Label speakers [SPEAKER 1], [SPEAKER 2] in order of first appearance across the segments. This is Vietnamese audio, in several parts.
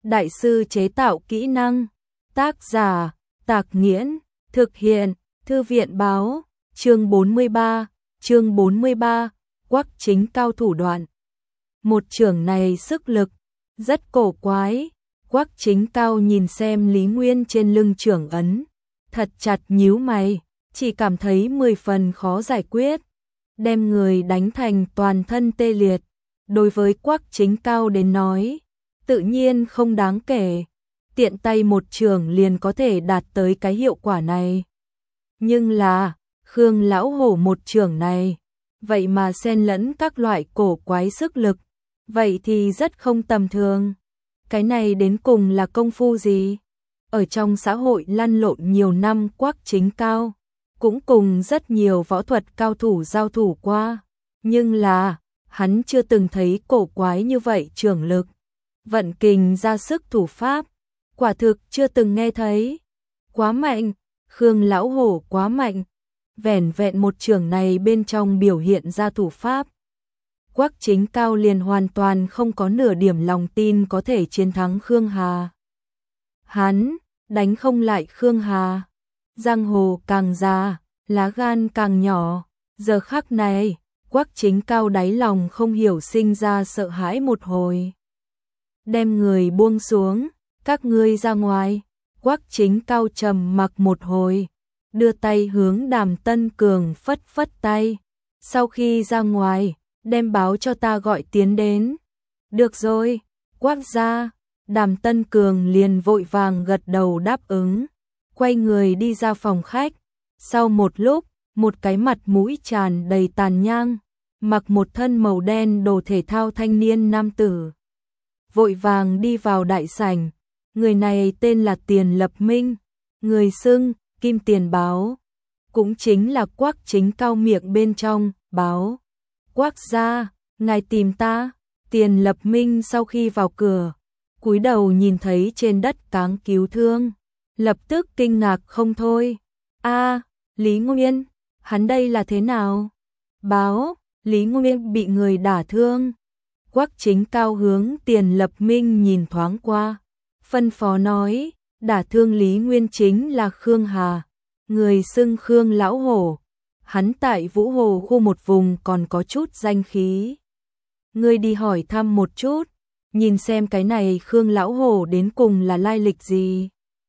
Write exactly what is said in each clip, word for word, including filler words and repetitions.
[SPEAKER 1] đại sư chế tạo kỹ năng. Tác giả, Tạc Nghiễn, thực hiện, Thư viện báo, chương bốn mươi ba, chương bốn mươi ba, Quắc Chính Cao thủ đoạn. Một chưởng này sức lực, rất cổ quái. Quắc Chính Cao nhìn xem Lý Nguyên trên lưng chưởng ấn, thật chặt nhíu mày, chỉ cảm thấy mười phần khó giải quyết, đem người đánh thành toàn thân tê liệt. Đối với Quắc Chính Cao đến nói, tự nhiên không đáng kể, tiện tay một chưởng liền có thể đạt tới cái hiệu quả này. Nhưng là, Khương lão hổ một chưởng này, vậy mà xen lẫn các loại cổ quái sức lực, vậy thì rất không tầm thường. Cái này đến cùng là công phu gì? Ở trong xã hội lăn lộn nhiều năm, Quắc Chính Cao cũng cùng rất nhiều võ thuật cao thủ giao thủ qua, nhưng là hắn chưa từng thấy cổ quái như vậy chưởng lực, vận kình ra sức thủ pháp, quả thực chưa từng nghe thấy. Quá mạnh, Khương lão hổ quá mạnh, vẻn vẹn một chưởng này bên trong biểu hiện ra thủ pháp, Quắc Chính Cao liền hoàn toàn không có nửa điểm lòng tin có thể chiến thắng Khương Hà. Hắn đánh không lại Khương Hà, giang hồ càng già, lá gan càng nhỏ. Giờ khắc này, Quắc Chính Cao đáy lòng không hiểu sinh ra sợ hãi một hồi. Đem người buông xuống, các ngươi ra ngoài. Quắc Chính Cao trầm mặc một hồi, đưa tay hướng Đàm Tân Cường phất phất tay. Sau khi ra ngoài, đem báo cho ta gọi tiến đến. Được rồi, Quắc gia. Đàm Tân Cường liền vội vàng gật đầu đáp ứng, quay người đi ra phòng khách. Sau một lúc, một cái mặt mũi tràn đầy tàn nhang, mặc một thân màu đen đồ thể thao thanh niên nam tử, vội vàng đi vào đại sảnh. Người này tên là Tiền Lập Minh, người xưng Kim Tiền Báo, cũng chính là Quắc Chính Cao miệng bên trong báo. Quắc gia, ngài tìm ta. Tiền Lập Minh sau khi vào cửa, cúi đầu nhìn thấy trên đất cáng cứu thương, lập tức kinh ngạc không thôi. A, Lý Nguyên, hắn đây là thế nào? Báo, Lý Nguyên bị người đả thương. Quắc Chính Cao hướng Tiền Lập Minh nhìn thoáng qua, phân phó nói, đả thương Lý Nguyên chính là Khương Hà, người xưng Khương lão hổ. Hắn tại Vũ Hồ khu một vùng còn có chút danh khí. Ngươi đi hỏi thăm một chút, nhìn xem cái này Khương lão hổ đến cùng là lai lịch gì.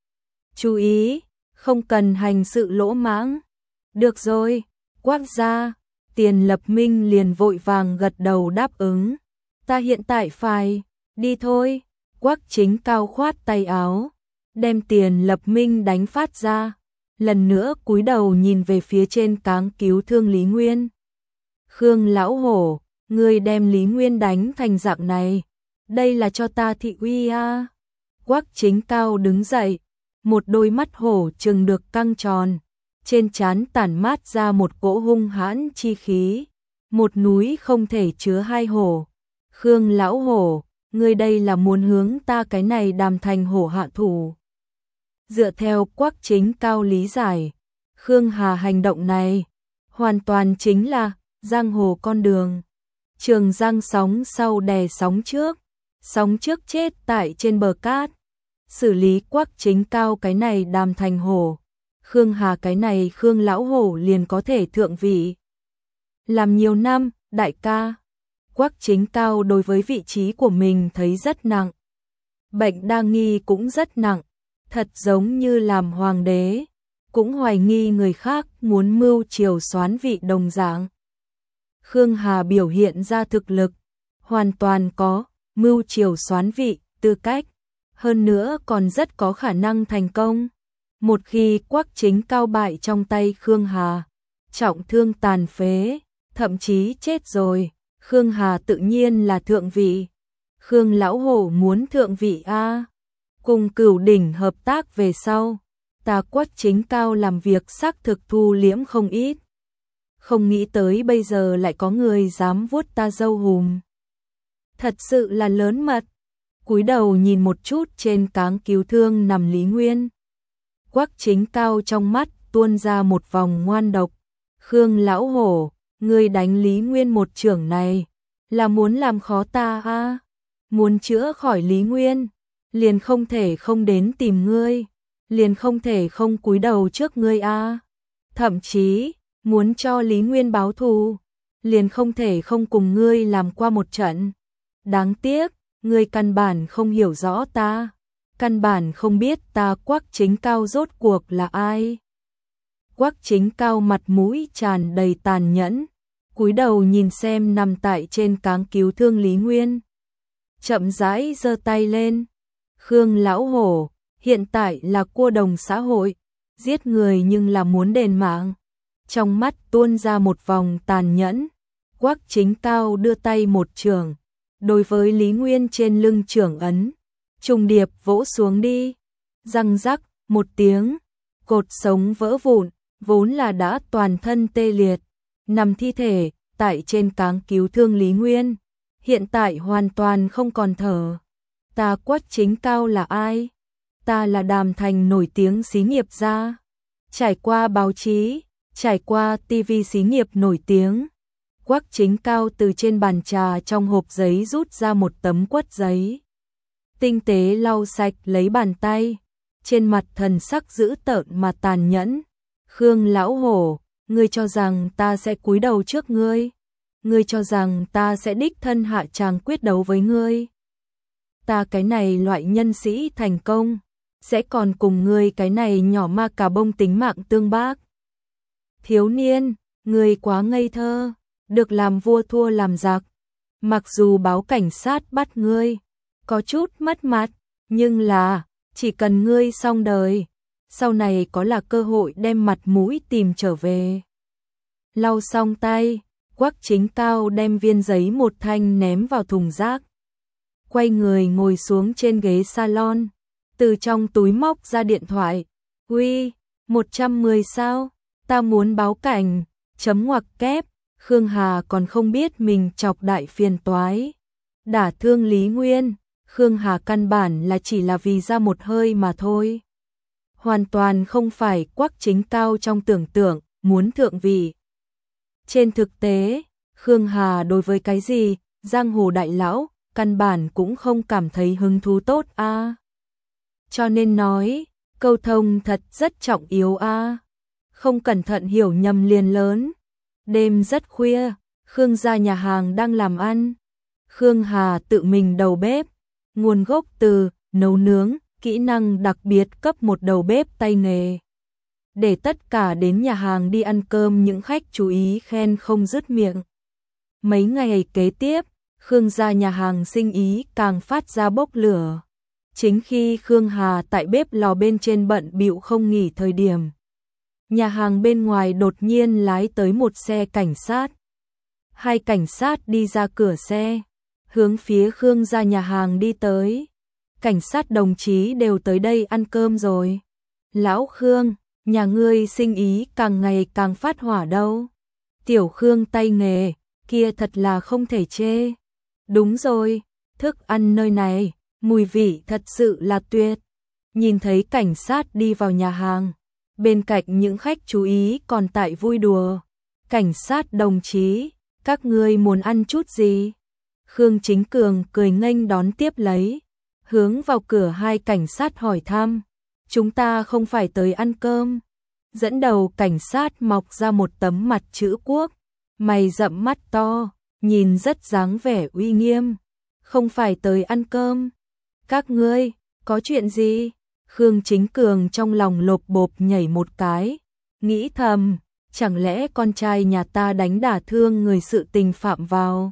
[SPEAKER 1] Chú ý, không cần hành sự lỗ mãng. Được rồi, Quắc gia. Tiền Lập Minh liền vội vàng gật đầu đáp ứng. Ta hiện tại phải đi thôi. Quắc Chính Cao khoát tay áo, đem Tiền Lập Minh đánh phát ra, lần nữa cúi đầu nhìn về phía trên cáng cứu thương Lý Nguyên. Khương lão hổ, ngươi đem Lý Nguyên đánh thành dạng này, đây là cho ta thị uy a. Quắc Chính Cao đứng dậy, một đôi mắt hổ trừng được căng tròn, trên trán tản mát ra một cỗ hung hãn chi khí, một núi không thể chứa hai hổ. Khương lão hổ, ngươi đây là muốn hướng ta cái này Đàm Thành hổ hạ thủ. Dựa theo Quắc Chính Cao lý giải, Khương Hà hành động này hoàn toàn chính là giang hồ con đường. Trường giang sóng sau đè sóng trước, sóng trước chết tại trên bờ cát. Xử lý Quắc Chính Cao cái này Đàm Thành hổ, Khương Hà cái này Khương lão hổ liền có thể thượng vị. Làm nhiều năm, đại ca. Quắc Chính Cao đối với vị trí của mình thấy rất nặng. Bệnh đa nghi cũng rất nặng, thật giống như làm hoàng đế, cũng hoài nghi người khác muốn mưu triều soán vị đồng dạng. Khương Hà biểu hiện ra thực lực, hoàn toàn có mưu triều soán vị tư cách, hơn nữa còn rất có khả năng thành công. Một khi Quắc Chính Cao bại trong tay Khương Hà, trọng thương tàn phế, thậm chí chết rồi, Khương Hà tự nhiên là thượng vị. Khương lão hổ muốn thượng vị a. Cùng Cửu Đỉnh hợp tác về sau, ta Quắc Chính Cao làm việc xác thực thu liễm không ít. Không nghĩ tới bây giờ lại có người dám vuốt ta râu hùm. Thật sự là lớn mật. Cúi đầu nhìn một chút trên cáng cứu thương nằm Lý Nguyên, Quắc Chính Cao trong mắt tuôn ra một vòng ngoan độc. Khương lão hổ, ngươi đánh Lý Nguyên một chưởng này là muốn làm khó ta a? Muốn chữa khỏi Lý Nguyên liền không thể không đến tìm ngươi, liền không thể không cúi đầu trước ngươi a. Thậm chí, muốn cho Lý Nguyên báo thù, liền không thể không cùng ngươi làm qua một trận. Đáng tiếc, ngươi căn bản không hiểu rõ ta, căn bản không biết ta Quách Chính Cao rốt cuộc là ai. Quách Chính Cao mặt mũi tràn đầy tàn nhẫn, cúi đầu nhìn xem nằm tại trên cáng cứu thương Lý Nguyên. Chậm rãi giơ tay lên. Khương lão hổ, hiện tại là cua đồng xã hội, giết người nhưng là muốn đền mạng. Trong mắt tuôn ra một vòng tàn nhẫn, Quách Chính Cao đưa tay một chưởng, đối với Lý Nguyên trên lưng chưởng ấn, trùng điệp vỗ xuống đi. Răng rắc, một tiếng, cột sống vỡ vụn, vốn là đã toàn thân tê liệt, nằm thi thể tại trên cáng cứu thương Lý Nguyên, hiện tại hoàn toàn không còn thở. Ta Quách Chính Cao là ai? Ta là Đàm Thành nổi tiếng xí nghiệp gia, trải qua báo chí, trải qua tivi xí nghiệp nổi tiếng. Quách Chính Cao từ trên bàn trà trong hộp giấy rút ra một tấm quất giấy, tinh tế lau sạch lấy bàn tay, trên mặt thần sắc dữ tợn mà tàn nhẫn. Khương lão hổ, ngươi cho rằng ta sẽ cúi đầu trước ngươi? Ngươi cho rằng ta sẽ đích thân hạ tràng quyết đấu với ngươi? Ta cái này loại nhân sĩ thành công, sẽ còn cùng ngươi cái này nhỏ ma cà bông tính mạng tương bác? Thiếu niên, ngươi quá ngây thơ, được làm vua thua làm giặc. Mặc dù báo cảnh sát bắt ngươi, có chút mất mặt, nhưng là, chỉ cần ngươi xong đời, sau này có là cơ hội đem mặt mũi tìm trở về. Lau xong tay, Quách Chính Cao đem viên giấy một thanh ném vào thùng rác. Quay người ngồi xuống trên ghế salon, từ trong túi móc ra điện thoại. Uy, một trăm mười sao? Ta muốn báo cảnh, chấm ngoặc kép. Khương Hà còn không biết mình chọc đại phiền toái, đả thương Lý Nguyên. Khương Hà căn bản là chỉ là vì ra một hơi mà thôi, hoàn toàn không phải Quách Chính Cao trong tưởng tượng muốn thượng vị. Trên thực tế, Khương Hà đối với cái gì giang hồ đại lão căn bản cũng không cảm thấy hứng thú tốt a. À. Cho nên nói, câu thông thật rất trọng yếu a. À. Không cẩn thận hiểu nhầm liền lớn. Đêm rất khuya, Khương gia nhà hàng đang làm ăn. Khương Hà tự mình đầu bếp, nguồn gốc từ nấu nướng, kỹ năng đặc biệt cấp một đầu bếp tay nghề. Để tất cả đến nhà hàng đi ăn cơm những khách chú ý khen không dứt miệng. Mấy ngày kế tiếp, Khương gia nhà hàng sinh ý càng phát ra bốc lửa. Chính khi Khương Hà tại bếp lò bên trên bận bịu không nghỉ thời điểm, nhà hàng bên ngoài đột nhiên lái tới một xe cảnh sát. Hai cảnh sát đi ra cửa xe, hướng phía Khương gia nhà hàng đi tới. Cảnh sát đồng chí đều tới đây ăn cơm rồi. Lão Khương, nhà ngươi sinh ý càng ngày càng phát hỏa đâu. Tiểu Khương tay nghề, kia thật là không thể chê. Đúng rồi, thức ăn nơi này, mùi vị thật sự là tuyệt. Nhìn thấy cảnh sát đi vào nhà hàng, bên cạnh những khách chú ý còn tại vui đùa. Cảnh sát đồng chí, các ngươi muốn ăn chút gì? Khương Chính Cường cười nghênh đón tiếp lấy, hướng vào cửa hai cảnh sát hỏi thăm. Chúng ta không phải tới ăn cơm. Dẫn đầu cảnh sát mọc ra một tấm mặt chữ quốc, mày rậm mắt to, nhìn rất dáng vẻ uy nghiêm. Không phải tới ăn cơm. Các ngươi, có chuyện gì? Khương Chính Cường trong lòng lộp bộp nhảy một cái, nghĩ thầm, chẳng lẽ con trai nhà ta đánh đả thương người sự tình phạm vào.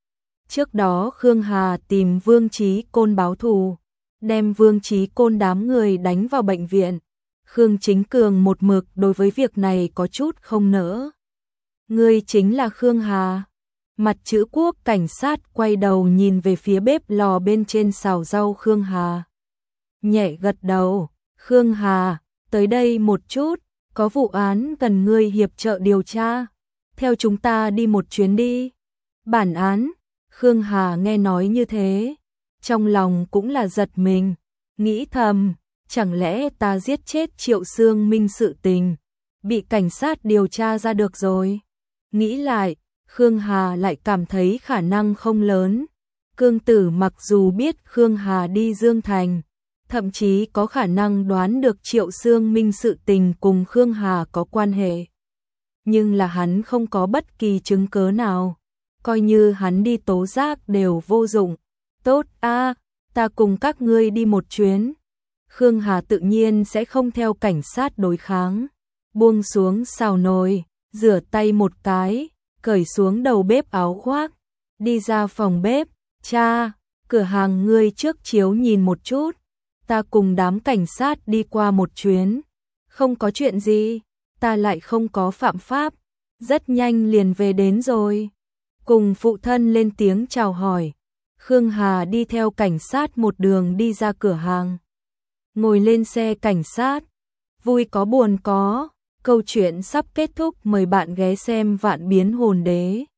[SPEAKER 1] Trước đó Khương Hà tìm Vương Chí Côn báo thù, đem Vương Chí Côn đám người đánh vào bệnh viện. Khương Chính Cường một mực đối với việc này có chút không nỡ. Ngươi chính là Khương Hà? Mặt chữ quốc cảnh sát quay đầu nhìn về phía bếp lò bên trên xào rau Khương Hà. Nhẹ gật đầu, Khương Hà, tới đây một chút, có vụ án cần ngươi hiệp trợ điều tra. Theo chúng ta đi một chuyến đi. Bản án, Khương Hà nghe nói như thế, trong lòng cũng là giật mình, nghĩ thầm, chẳng lẽ ta giết chết Triệu Sương Minh sự tình, bị cảnh sát điều tra ra được rồi. Nghĩ lại, Khương Hà lại cảm thấy khả năng không lớn. Cương Tử mặc dù biết Khương Hà đi Dương Thành, thậm chí có khả năng đoán được Triệu Sương Minh sự tình cùng Khương Hà có quan hệ. Nhưng là hắn không có bất kỳ chứng cớ nào, coi như hắn đi tố giác đều vô dụng. Tốt a, ta cùng các ngươi đi một chuyến. Khương Hà tự nhiên sẽ không theo cảnh sát đối kháng, buông xuống xào nồi, rửa tay một cái, cởi xuống đầu bếp áo khoác, đi ra phòng bếp. Cha, cửa hàng ngươi trước chiếu nhìn một chút, ta cùng đám cảnh sát đi qua một chuyến. Không có chuyện gì, ta lại không có phạm pháp, rất nhanh liền về đến rồi. Cùng phụ thân lên tiếng chào hỏi, Khương Hà đi theo cảnh sát một đường đi ra cửa hàng. Ngồi lên xe cảnh sát, vui có buồn có, câu chuyện sắp kết thúc, mời bạn ghé xem Vạn Biến Hồn Đế.